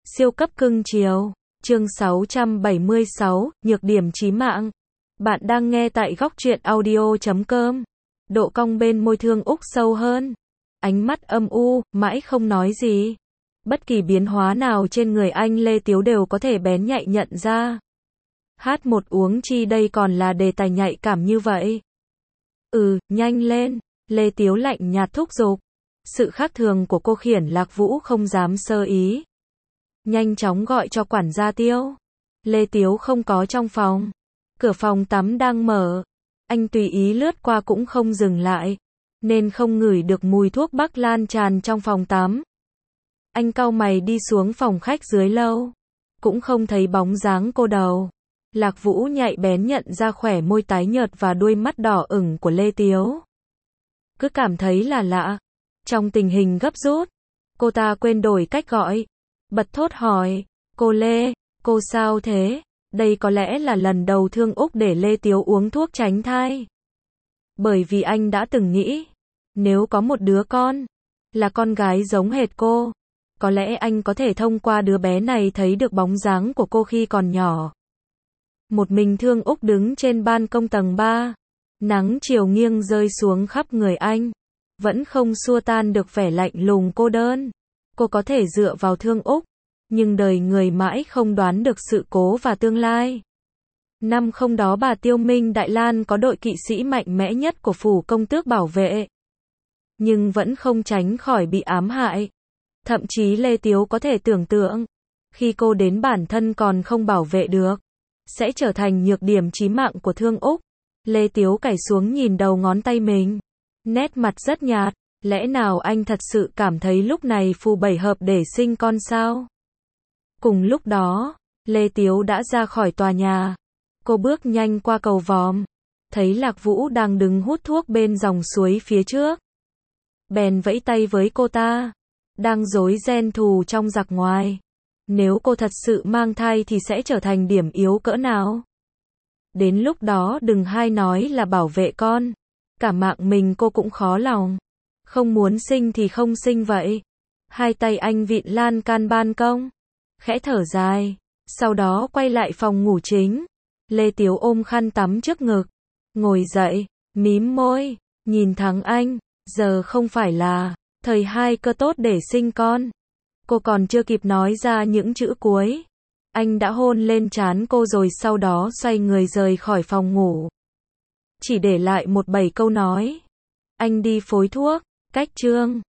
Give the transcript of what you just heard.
Siêu cấp cưng chiều. Chương 676, nhược điểm chí mạng. Bạn đang nghe tại góc truyện audio.com. Độ cong bên môi Thương Úc sâu hơn. Ánh mắt âm u, mãi không nói gì. Bất kỳ biến hóa nào trên người anh Lê Tiếu đều có thể bén nhạy nhận ra. Hát một uống chi đây còn là đề tài nhạy cảm như vậy. Nhanh lên. Lê Tiếu lạnh nhạt thúc giục. Sự khác thường của cô khiến Lạc Vũ không dám sơ ý. Nhanh chóng gọi cho quản gia Tiêu. Lê Tiếu không có trong phòng. Cửa phòng tắm đang mở. Anh tùy ý lướt qua cũng không dừng lại, nên không ngửi được mùi thuốc bắc lan tràn trong phòng tắm. Anh cau mày đi xuống phòng khách dưới lâu. Cũng không thấy bóng dáng cô đâu. Lạc Vũ nhạy bén nhận ra khỏe môi tái nhợt và đuôi mắt đỏ ửng của Lê Tiếu. Cứ cảm thấy là lạ. Trong tình hình gấp rút, cô ta quên đổi cách gọi. Bật thốt hỏi, cô Lê, cô sao thế? Đây có lẽ là lần đầu Thương Úc để Lê Tiếu uống thuốc tránh thai. Bởi vì anh đã từng nghĩ, nếu có một đứa con, là con gái giống hệt cô, có lẽ anh có thể thông qua đứa bé này thấy được bóng dáng của cô khi còn nhỏ. Một mình Thương Úc đứng trên ban công tầng 3, nắng chiều nghiêng rơi xuống khắp người anh, vẫn không xua tan được vẻ lạnh lùng cô đơn. Cô có thể dựa vào Thương Úc, nhưng đời người mãi không đoán được sự cố và tương lai. Năm không đó bà Tiêu Minh Đại Lan có đội kỵ sĩ mạnh mẽ nhất của phủ công tước bảo vệ, nhưng vẫn không tránh khỏi bị ám hại. Thậm chí Lê Tiếu có thể tưởng tượng, khi cô đến bản thân còn không bảo vệ được, sẽ trở thành nhược điểm chí mạng của Thương Úc. Lê Tiếu cày xuống nhìn đầu ngón tay mình, nét mặt rất nhạt. Lẽ nào anh thật sự cảm thấy lúc này phù bảy hợp để sinh con sao? Cùng lúc đó, Lê Tiếu đã ra khỏi tòa nhà. Cô bước nhanh qua cầu vòm, thấy Lạc Vũ đang đứng hút thuốc bên dòng suối phía trước. Bèn vẫy tay với cô ta, đang rối ren thù trong giặc ngoài. Nếu cô thật sự mang thai thì sẽ trở thành điểm yếu cỡ nào? Đến lúc đó đừng hay nói là bảo vệ con, cả mạng mình cô cũng khó lòng. Không muốn sinh thì không sinh vậy. Hai tay anh vịn lan can ban công, khẽ thở dài, sau đó quay lại phòng ngủ chính. Lê Tiếu ôm khăn tắm trước ngực, ngồi dậy, mím môi, nhìn thẳng anh. Giờ không phải là thời hai cơ tốt để sinh con. Cô còn chưa kịp nói ra những chữ cuối, anh đã hôn lên trán cô rồi sau đó xoay người rời khỏi phòng ngủ. Chỉ để lại một 7 câu nói. Anh đi phối thuốc. Cách chương